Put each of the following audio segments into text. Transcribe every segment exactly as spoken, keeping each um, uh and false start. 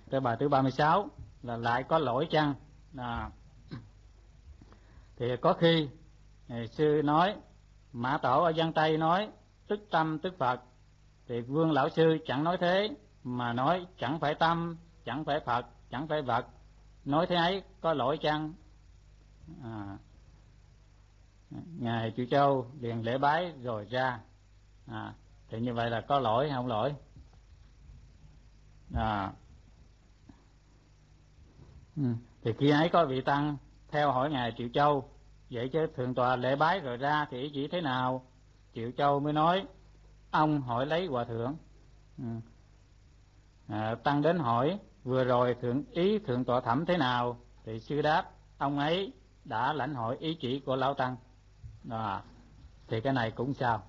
Cái bài thứ ba mươi sáu là lại có lỗi chăng? À, thì có khi sư nói Mã Tổ ở Giang Tây nói tức tâm tức Phật, thì Vương Lão Sư chẳng nói thế, mà nói chẳng phải tâm, chẳng phải Phật, chẳng phải vật. Nói thế ấy có lỗi chăng? À, Ngài Triệu Châu liền lễ bái rồi ra. À, thì như vậy là có lỗi hay không lỗi? À, thì khi ấy có vị tăng theo hỏi Ngài Triệu Châu, vậy chứ thượng tọa lễ bái rồi ra thì ý chỉ thế nào? Triệu Châu mới nói ông hỏi lấy hòa thượng. À, tăng đến hỏi vừa rồi thượng ý thượng tọa thẩm thế nào? Thì sư đáp ông ấy đã lãnh hội ý chỉ của lão tăng. À, thì cái này cũng sao?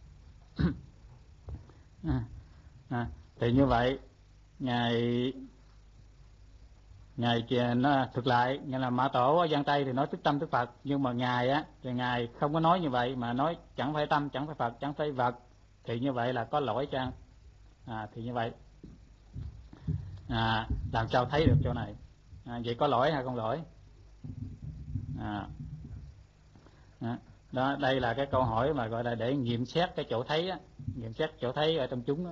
à, à, thì như vậy ngài ngài nó thực lại nghĩa là Mã Tổ ở Giang Tây thì nói tức tâm tức Phật, nhưng mà ngài á thì ngài không có nói như vậy, mà nói chẳng phải tâm, chẳng phải Phật, chẳng phải vật. Thì như vậy là có lỗi chăng? À, thì như vậy à, làm sao thấy được chỗ này? À, vậy có lỗi hay không lỗi? À, đó, đây là cái câu hỏi mà gọi là để nghiệm xét cái chỗ thấy á, nghiệm xét chỗ thấy ở trong chúng đó.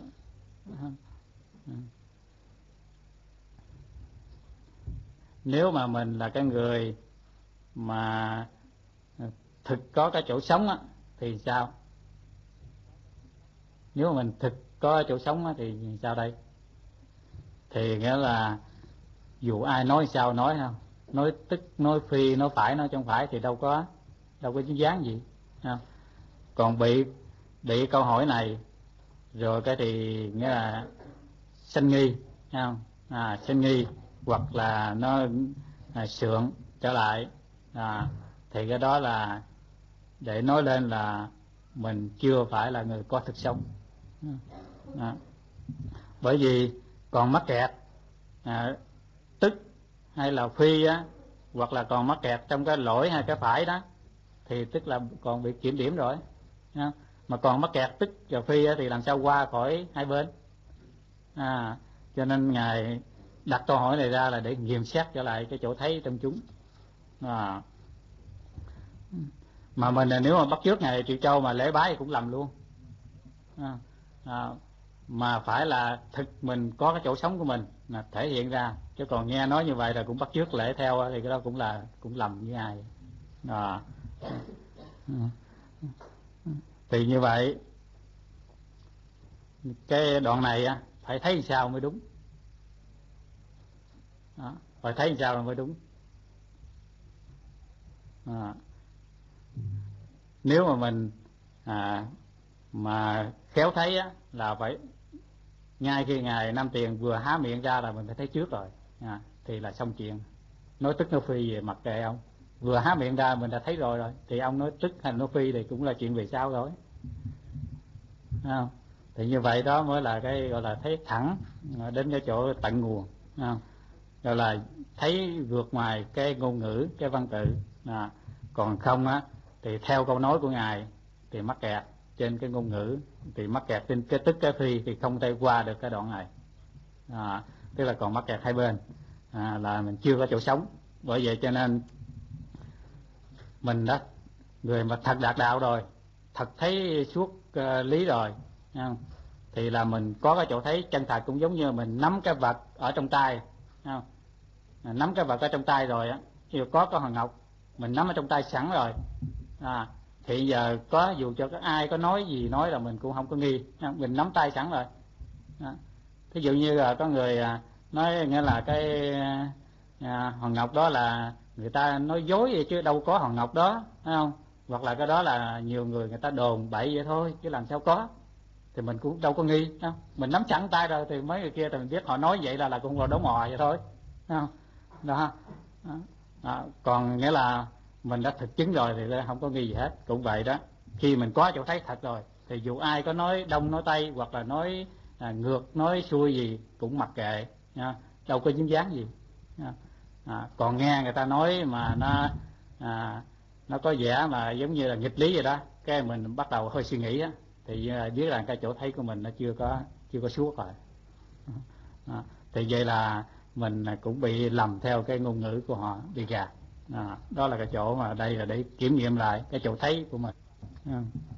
Nếu mà mình là cái người mà thực có cái chỗ sống á thì sao? Nếu mà mình thực có chỗ sống á thì sao đây? Thì nghĩa là dù ai nói sao nói không, nói tức, nói phi, nói phải, nói không phải thì đâu có đâu có dính dáng gì không? Còn bị bị câu hỏi này rồi cái thì nghĩa là sanh nghi, không? À, sanh nghi hoặc là nó à, sượng trở lại, à, thì cái đó là để nói lên là mình chưa phải là người có thực sống. À, bởi vì còn mắc kẹt à, tức hay là phi á, hoặc là còn mắc kẹt trong cái lỗi hay cái phải đó, thì tức là còn bị kiểm điểm rồi. À, mà còn mắc kẹt tức và phi á, thì làm sao qua khỏi hai bên? À, cho nên ngài đặt câu hỏi này ra là để nghiệm xét trở lại cái chỗ thấy trong chúng. À, mà mình nếu mà bắt chước ngài Triệu Châu mà lễ bái thì cũng lầm luôn. À, à, mà phải là thực mình có cái chỗ sống của mình là thể hiện ra, chứ còn nghe nói như vậy là cũng bắt chước lễ theo thì cái đó cũng là cũng lầm như ai. À, thì như vậy cái đoạn này á phải thấy sao mới đúng. Đó, phải thấy sao mới đúng. À, nếu mà mình à, mà khéo thấy á là phải ngay khi ngài Nam Tiền vừa há miệng ra là mình phải thấy trước rồi. À, thì là xong chuyện. Nói tức nói phi về mặc kệ ông, vừa há miệng ra mình đã thấy rồi rồi, thì ông nói tức hay nói phi thì cũng là chuyện về sau rồi. Không? Thì như vậy đó mới là cái gọi là thấy thẳng đến cái chỗ tận nguồn. Không? Gọi là thấy vượt ngoài cái ngôn ngữ, cái văn tự. À, còn không á thì theo câu nói của ngài thì mắc kẹt trên cái ngôn ngữ, thì mắc kẹt trên cái tức cái phi thì không thể qua được cái đoạn này. À, tức là còn mắc kẹt hai bên, à, là mình chưa có chỗ sống. Bởi vậy cho nên mình đó, người mà thật đạt đạo rồi, thật thấy suốt uh, lý rồi, không? Thì là mình có cái chỗ thấy chân thật, cũng giống như mình nắm cái vật ở trong tay, không? À, nắm cái vật ở trong tay rồi á, khi có cái hòn ngọc mình nắm ở trong tay sẵn rồi, à, thì giờ có dù cho có ai có nói gì nói là mình cũng không có nghi, không? Mình nắm tay sẵn rồi. À, thí dụ như là có người à, nói nghĩa là cái à, hòn ngọc đó là người ta nói dối vậy chứ đâu có hòn ngọc đó, phải không? Hoặc là cái đó là nhiều người người ta đồn bậy vậy thôi chứ làm sao có, thì mình cũng đâu có nghi, không? Mình nắm sẵn tay rồi thì mấy người kia thì mình biết họ nói vậy là là cũng là đổ mò vậy thôi, không? Đó. Đó. Đó. Còn nghĩa là mình đã thực chứng rồi thì không có nghi gì hết. Cũng vậy đó, khi mình có chỗ thấy thật rồi thì dù ai có nói đông nói tây hoặc là nói à, ngược nói xuôi gì cũng mặc kệ nha, đâu có dính dáng gì nha. À, còn nghe người ta nói mà nó à, nó có vẻ mà giống như là nghịch lý vậy đó, cái mình bắt đầu hơi suy nghĩ á, thì biết là cái chỗ thấy của mình nó chưa có chưa có suốt rồi. À, thì vậy là mình cũng bị lầm theo cái ngôn ngữ của họ bị gạt. À, đó là cái chỗ mà đây là để kiểm nghiệm lại cái chỗ thấy của mình.